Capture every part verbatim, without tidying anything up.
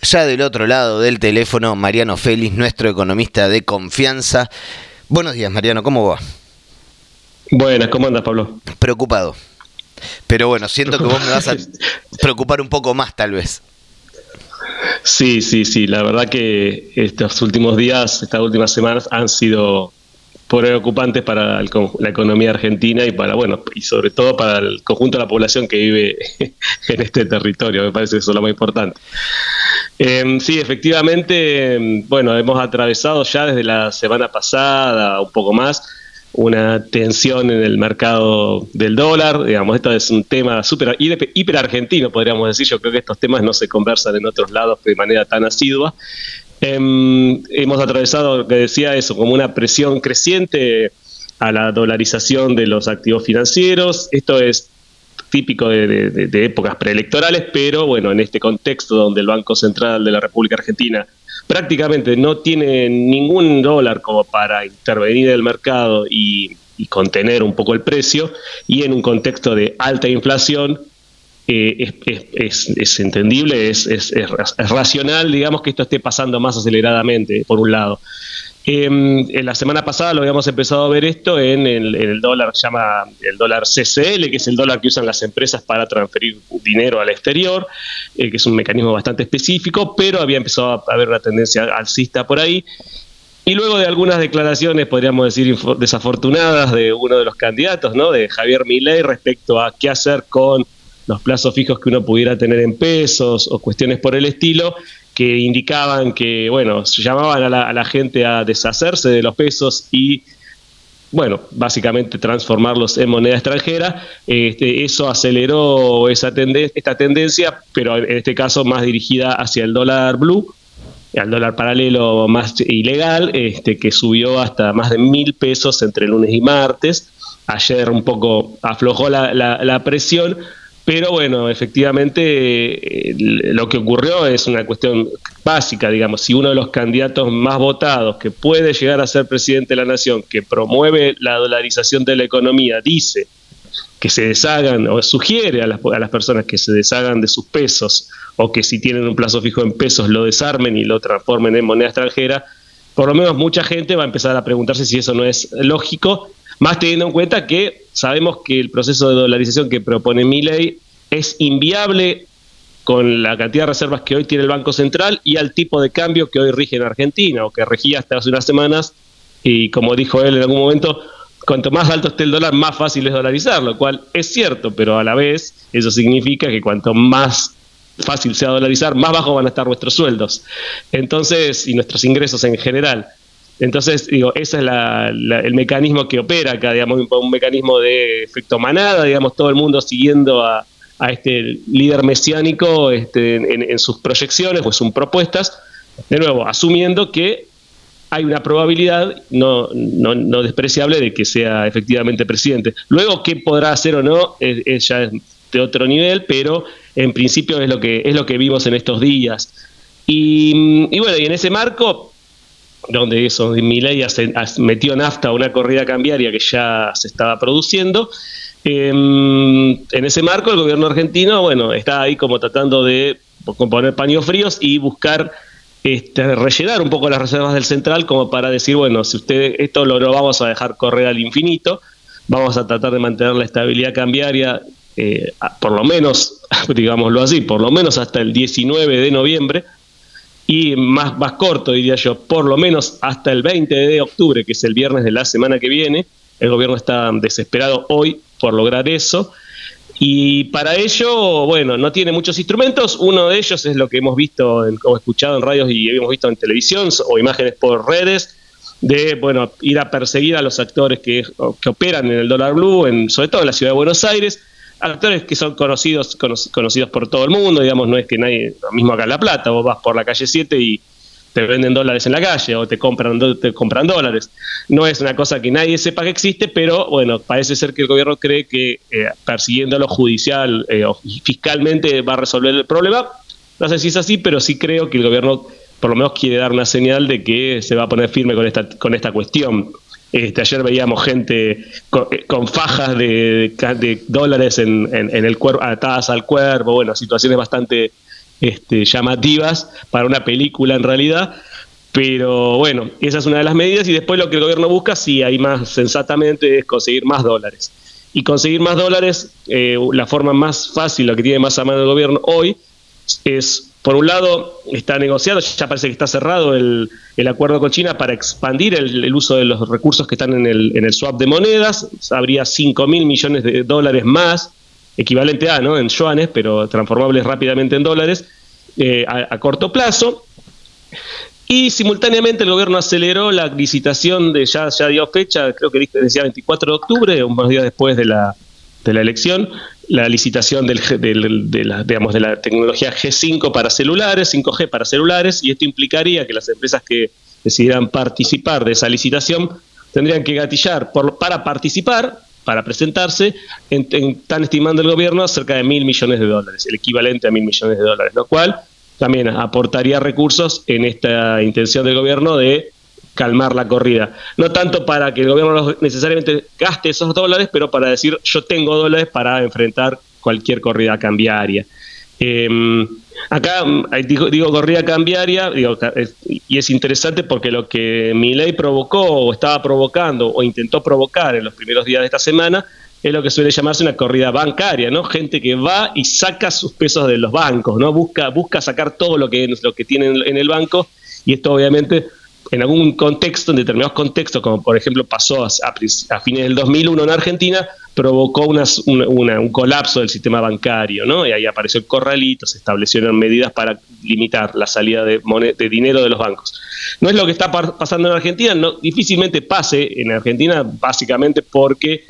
ya del otro lado del teléfono, Mariano Félix, nuestro economista de confianza. Buenos días, Mariano, ¿cómo va? Buenas, ¿cómo andas, Pablo? Preocupado. Pero bueno, siento que vos me vas a preocupar un poco más, tal vez. Sí, sí, sí. La verdad que estos últimos días, estas últimas semanas han sido preocupantes para el, la economía argentina y para, bueno, y sobre todo para el conjunto de la población que vive en este territorio. Me parece que eso es lo más importante. Eh, sí, efectivamente, bueno, hemos atravesado ya desde la semana pasada, un poco más, una tensión en el mercado del dólar. Digamos, esto es un tema súper hiper argentino, podríamos decir. Yo creo que estos temas no se conversan en otros lados de manera tan asidua. Eh, hemos atravesado, lo que decía eso, como una presión creciente a la dolarización de los activos financieros. Esto es típico de, de, de épocas preelectorales, pero bueno, en este contexto donde el Banco Central de la República Argentina prácticamente no tiene ningún dólar como para intervenir en el mercado y, y contener un poco el precio, y en un contexto de alta inflación, eh, es, es, es, es entendible, es, es, es, es racional, digamos, que esto esté pasando más aceleradamente, por un lado. Eh, en la semana pasada lo habíamos empezado a ver esto en el, en el dólar, se llama el dólar C C L, que es el dólar que usan las empresas para transferir dinero al exterior, eh, que es un mecanismo bastante específico, pero había empezado a haber una tendencia alcista por ahí. Y luego de algunas declaraciones, podríamos decir, desafortunadas de uno de los candidatos, ¿no?, de Javier Milei, respecto a qué hacer con los plazos fijos que uno pudiera tener en pesos o cuestiones por el estilo, que indicaban que, bueno, llamaban a la, a la gente a deshacerse de los pesos y, bueno, básicamente transformarlos en moneda extranjera. Este, eso aceleró esa tenden- esta tendencia, pero en este caso más dirigida hacia el dólar blue, al dólar paralelo más ilegal, este, que subió hasta más de mil pesos entre lunes y martes. Ayer un poco aflojó la, la, la presión, pero bueno, efectivamente eh, lo que ocurrió es una cuestión básica, digamos. Si uno de los candidatos más votados que puede llegar a ser presidente de la nación, que promueve la dolarización de la economía, dice que se deshagan o sugiere a las, a las personas que se deshagan de sus pesos, o que si tienen un plazo fijo en pesos lo desarmen y lo transformen en moneda extranjera, por lo menos mucha gente va a empezar a preguntarse si eso no es lógico, más teniendo en cuenta que sabemos que el proceso de dolarización que propone Milei es inviable con la cantidad de reservas que hoy tiene el Banco Central y al tipo de cambio que hoy rige en Argentina, o que regía hasta hace unas semanas, y como dijo él en algún momento, cuanto más alto esté el dólar, más fácil es dolarizar, lo cual es cierto, pero a la vez eso significa que cuanto más fácil sea dolarizar, más bajos van a estar nuestros sueldos, entonces, y nuestros ingresos en general. Entonces, digo, ese es la, la, el mecanismo que opera acá, digamos, un, un mecanismo de efecto manada, digamos, todo el mundo siguiendo a, a este líder mesiánico este, en, en sus proyecciones o en sus propuestas, de nuevo, asumiendo que hay una probabilidad no, no, no despreciable de que sea efectivamente presidente. Luego, qué podrá hacer o no, es, es ya de otro nivel, pero en principio es lo que, es lo que vimos en estos días. Y, y bueno, y en ese marco, donde eso, Milei metió nafta a una corrida cambiaria que ya se estaba produciendo, eh, en ese marco el gobierno argentino, bueno, está ahí como tratando de poner paños fríos y buscar este, rellenar un poco las reservas del central, como para decir, bueno, si usted esto lo, lo vamos a dejar correr al infinito, vamos a tratar de mantener la estabilidad cambiaria, eh, por lo menos, digámoslo así, por lo menos hasta el diecinueve de noviembre, y más, más corto, diría yo, por lo menos hasta el veinte de octubre, que es el viernes de la semana que viene. El gobierno está desesperado hoy por lograr eso, y para ello, bueno, no tiene muchos instrumentos. Uno de ellos es lo que hemos visto en, o escuchado en radios y hemos visto en televisión o imágenes por redes, de, bueno, ir a perseguir a los actores que, que operan en el dólar blue, en, sobre todo en la ciudad de Buenos Aires, actores que son conocidos conocidos por todo el mundo, digamos, no es que nadie, lo mismo acá en La Plata, vos vas por la calle siete y te venden dólares en la calle o te compran, te compran dólares. No es una cosa que nadie sepa que existe, pero bueno, parece ser que el gobierno cree que eh, persiguiéndolo judicial eh, o fiscalmente va a resolver el problema. No sé si es así, pero sí creo que el gobierno por lo menos quiere dar una señal de que se va a poner firme con esta, con esta cuestión. Este, ayer veíamos gente con, con fajas de, de dólares en, en, en el cuerpo, atadas al cuerpo, bueno, situaciones bastante este, llamativas para una película en realidad. Pero bueno, esa es una de las medidas, y después lo que el gobierno busca, sí, ahí más sensatamente, es conseguir más dólares. Y conseguir más dólares, eh, la forma más fácil, la que tiene más a mano el gobierno hoy, es, por un lado, está negociado, ya parece que está cerrado el, el acuerdo con China para expandir el, el uso de los recursos que están en el, en el swap de monedas. Habría cinco mil millones de dólares más, equivalente a, ¿no?, en yuanes, pero transformables rápidamente en dólares, eh, a, a corto plazo. Y simultáneamente el gobierno aceleró la licitación de, ya, ya dio fecha, creo que decía veinticuatro de octubre, unos días después de la, de la elección, la licitación del, del, de, la, digamos, de la tecnología G cinco para celulares, cinco G para celulares, y esto implicaría que las empresas que decidieran participar de esa licitación tendrían que gatillar por, para participar, para presentarse, en, en, están estimando el gobierno cerca de mil millones de dólares, el equivalente a mil millones de dólares, lo cual también aportaría recursos en esta intención del gobierno de calmar la corrida. No tanto para que el gobierno necesariamente gaste esos dólares, pero para decir, yo tengo dólares para enfrentar cualquier corrida cambiaria. Eh, acá digo, digo corrida cambiaria, digo, y es interesante porque lo que Milei provocó o estaba provocando o intentó provocar en los primeros días de esta semana es lo que suele llamarse una corrida bancaria, ¿no? Gente que va y saca sus pesos de los bancos, ¿no? Busca, busca sacar todo lo que, lo que tienen en el banco, y esto obviamente en algún contexto, en determinados contextos, como por ejemplo pasó a, a fines del dos mil uno en Argentina, provocó una, una, un colapso del sistema bancario, ¿no? Y ahí apareció el corralito, se establecieron medidas para limitar la salida de, de dinero de los bancos. No es lo que está pasando en Argentina, no, difícilmente pase en Argentina, básicamente porque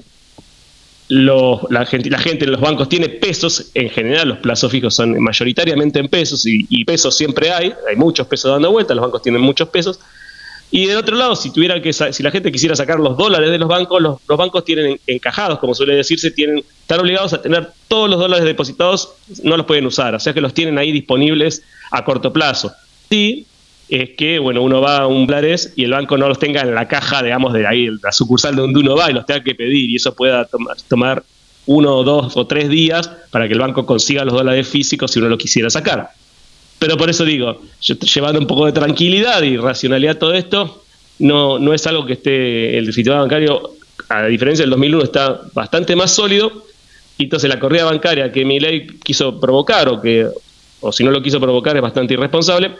Los, la, gente, la gente en los bancos tiene pesos. En general los plazos fijos son mayoritariamente en pesos, y, y pesos siempre hay, hay muchos pesos dando vuelta, los bancos tienen muchos pesos. Y del otro lado, si tuviera que si la gente quisiera sacar los dólares de los bancos, los, los bancos tienen encajados, como suele decirse, tienen, están obligados a tener todos los dólares depositados, no los pueden usar, o sea que los tienen ahí disponibles a corto plazo. Sí, es que, bueno, uno va a un Blares y el banco no los tenga en la caja, digamos, de ahí, la sucursal de donde uno va, y los tenga que pedir, y eso pueda tomar, tomar uno, dos o tres días para que el banco consiga los dólares físicos si uno lo quisiera sacar. Pero por eso digo, llevando un poco de tranquilidad y racionalidad a todo esto, no, no es algo que esté, el sistema bancario, a diferencia del dos mil uno, está bastante más sólido, y entonces la corrida bancaria que Milei quiso provocar, o que o si no lo quiso provocar, es bastante irresponsable.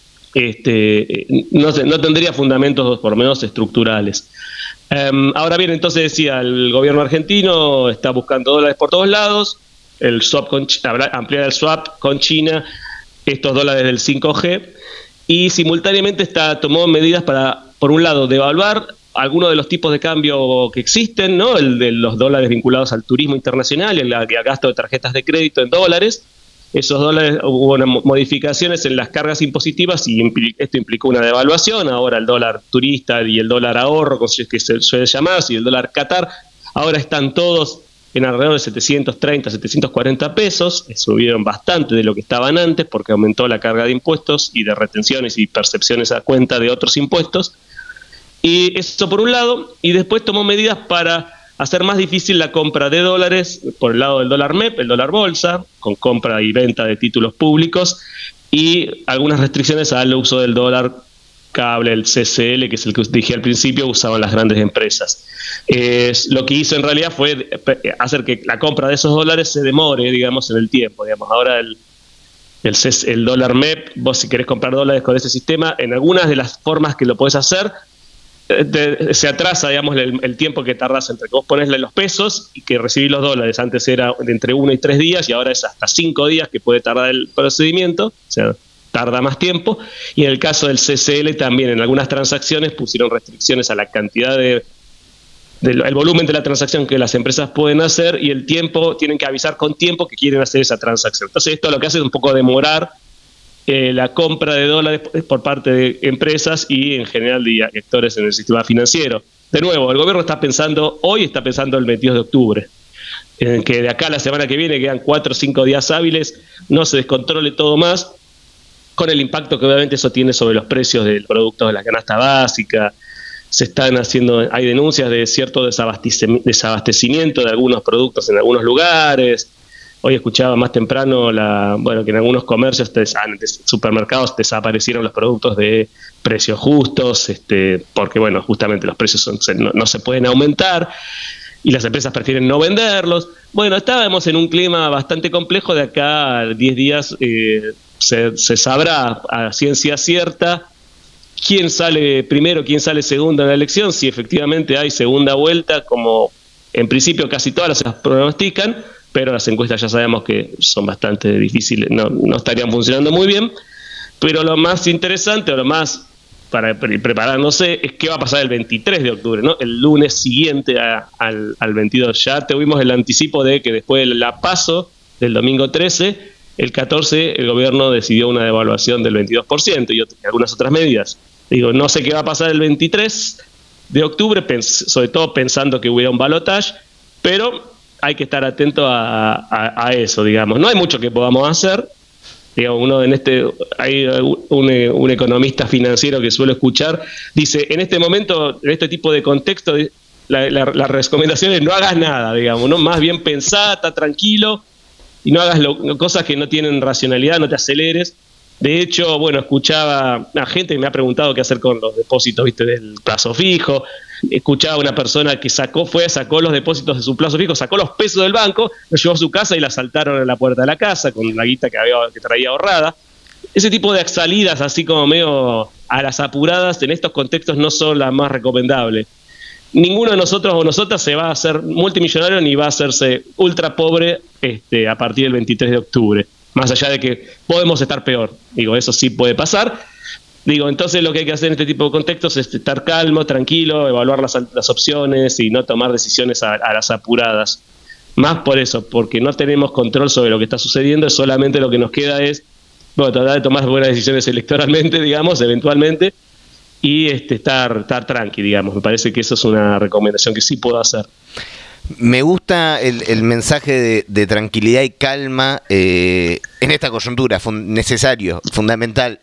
Este, no, no tendría fundamentos por lo menos estructurales. Um, ahora bien, entonces decía, el gobierno argentino está buscando dólares por todos lados, el swap con, ampliar el swap con China, estos dólares del cinco G, y simultáneamente está, tomó medidas para, por un lado, devaluar algunos de los tipos de cambio que existen, ¿no? El de los dólares vinculados al turismo internacional y el, el gasto de tarjetas de crédito en dólares. Esos dólares, hubo modificaciones en las cargas impositivas, y esto implicó una devaluación. Ahora el dólar turista y el dólar ahorro, que se suele llamar, y el dólar Qatar, ahora están todos en alrededor de setecientos treinta, setecientos cuarenta pesos, subieron bastante de lo que estaban antes porque aumentó la carga de impuestos y de retenciones y percepciones a cuenta de otros impuestos. Y eso por un lado, y después tomó medidas para hacer más difícil la compra de dólares por el lado del dólar M E P, el dólar bolsa, con compra y venta de títulos públicos, y algunas restricciones al uso del dólar cable, el C C L, que es el que dije al principio, usaban las grandes empresas. Eh, lo que hizo en realidad fue hacer que la compra de esos dólares se demore, digamos, en el tiempo. Digamos, ahora el, el, el dólar M E P, vos si querés comprar dólares con ese sistema, en algunas de las formas que lo podés hacer, te, se atrasa, digamos, el, el tiempo que tardás entre que vos ponésle los pesos y que recibís los dólares. Antes era de entre uno y tres días, y ahora es hasta cinco días que puede tardar el procedimiento, o sea, tarda más tiempo. Y en el caso del C C L también, en algunas transacciones pusieron restricciones a la cantidad de, de el volumen de la transacción que las empresas pueden hacer, y el tiempo, tienen que avisar con tiempo que quieren hacer esa transacción. Entonces esto lo que hace es un poco demorar eh, la compra de dólares por parte de empresas y en general de actores en el sistema financiero. De nuevo, el gobierno está pensando, hoy está pensando el veintidós de octubre, en que de acá a la semana que viene quedan cuatro o cinco días hábiles, no se descontrole todo más, con el impacto que obviamente eso tiene sobre los precios de los productos de la canasta básica. Se están haciendo, hay denuncias de cierto desabastecimiento de algunos productos en algunos lugares. Hoy escuchaba más temprano la, bueno, que en algunos comercios, des, supermercados, desaparecieron los productos de precios justos, este, porque bueno, justamente los precios son, no, no se pueden aumentar y las empresas prefieren no venderlos. Bueno, estábamos en un clima bastante complejo. De acá a diez días eh, se, se sabrá a ciencia cierta quién sale primero, quién sale segundo en la elección, si efectivamente hay segunda vuelta, como en principio casi todas las pronostican, pero las encuestas ya sabemos que son bastante difíciles, no, no estarían funcionando muy bien. Pero lo más interesante, o lo más para preparándose, es qué va a pasar el veintitrés de octubre, ¿no? El lunes siguiente a, al, al veintidós. Ya tuvimos el anticipo de que después de la PASO del domingo trece, el catorce el gobierno decidió una devaluación del veintidós por ciento y, otras, y algunas otras medidas. Digo, no sé qué va a pasar el veintitrés de octubre, pens- sobre todo pensando que hubiera un balotaje, pero hay que estar atento a, a, a eso, digamos. No hay mucho que podamos hacer. Digamos, uno en este, hay un, un economista financiero que suelo escuchar, dice, en este momento, en este tipo de contexto, la, la, la recomendación es no hagas nada, digamos, ¿no? Más bien pensá, está tranquilo y no hagas lo, cosas que no tienen racionalidad, no te aceleres. De hecho, bueno, escuchaba a gente que me ha preguntado qué hacer con los depósitos, viste, del plazo fijo. Escuchaba a una persona que sacó, fue, sacó los depósitos de su plazo fijo, sacó los pesos del banco, los llevó a su casa y la saltaron en la puerta de la casa con la guita que, había, que traía ahorrada. Ese tipo de salidas, así como medio a las apuradas, en estos contextos no son las más recomendables. Ninguno de nosotros o nosotras se va a hacer multimillonario ni va a hacerse ultra pobre este, a partir del veintitrés de octubre. Más allá de que podemos estar peor. Digo, eso sí puede pasar. Digo, entonces lo que hay que hacer en este tipo de contextos es estar calmo, tranquilo, evaluar las, las opciones y no tomar decisiones a, a las apuradas. Más por eso, porque no tenemos control sobre lo que está sucediendo, solamente lo que nos queda es, bueno, tratar de tomar buenas decisiones electoralmente, digamos, eventualmente, y este, estar, estar tranqui, digamos. Me parece que eso es una recomendación que sí puedo hacer. Me gusta el, el mensaje de, de tranquilidad y calma eh, en esta coyuntura, fun- necesario, fundamental.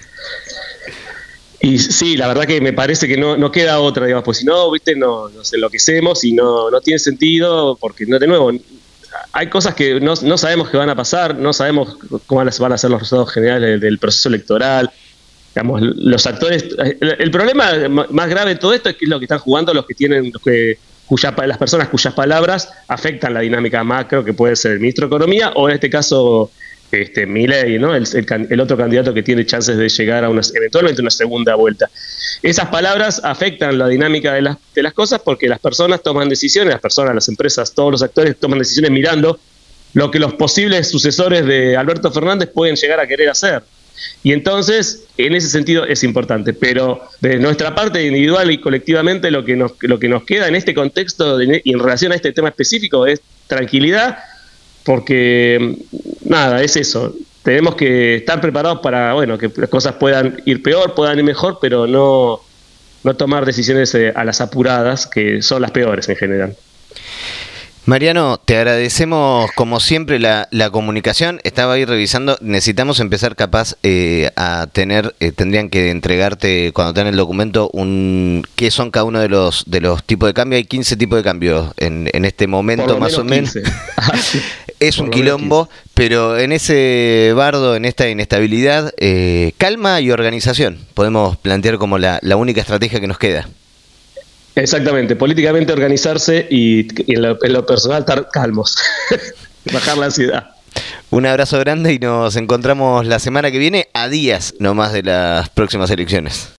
Y sí, la verdad que me parece que no, no queda otra, digamos, pues si no, viste, no, nos enloquecemos y no, no tiene sentido, porque no, de nuevo, hay cosas que no, no sabemos que van a pasar, no sabemos cómo van a ser los resultados generales del, del proceso electoral. Digamos, los actores, el, el problema más grave de todo esto es que es lo que están jugando los que tienen, los que Cuya, las personas cuyas palabras afectan la dinámica macro, que puede ser el ministro de Economía o en este caso este, Milei, ¿no? el, el, el otro candidato que tiene chances de llegar a una, eventualmente una segunda vuelta. Esas palabras afectan la dinámica de las, de las cosas porque las personas toman decisiones, las personas, las empresas, todos los actores toman decisiones mirando lo que los posibles sucesores de Alberto Fernández pueden llegar a querer hacer. Y entonces, en ese sentido es importante, pero de nuestra parte individual y colectivamente lo que nos, lo que nos queda en este contexto de, y en relación a este tema específico es tranquilidad, porque nada, es eso, tenemos que estar preparados para, bueno, que las cosas puedan ir peor, puedan ir mejor, pero no, no tomar decisiones a las apuradas, que son las peores en general. Mariano, te agradecemos como siempre la, la comunicación. Estaba ahí revisando, necesitamos empezar capaz eh, a tener, eh, tendrían que entregarte cuando te dan el documento un qué son cada uno de los de los tipos de cambio. Hay quince tipos de cambios en, en este momento más o menos. Es un quilombo, pero en ese bardo, en esta inestabilidad, eh, calma y organización. Podemos plantear como la, la única estrategia que nos queda. Exactamente, políticamente organizarse y, y en, lo, en lo personal estar calmos, bajar la ansiedad. Un abrazo grande y nos encontramos la semana que viene a días nomás de las próximas elecciones.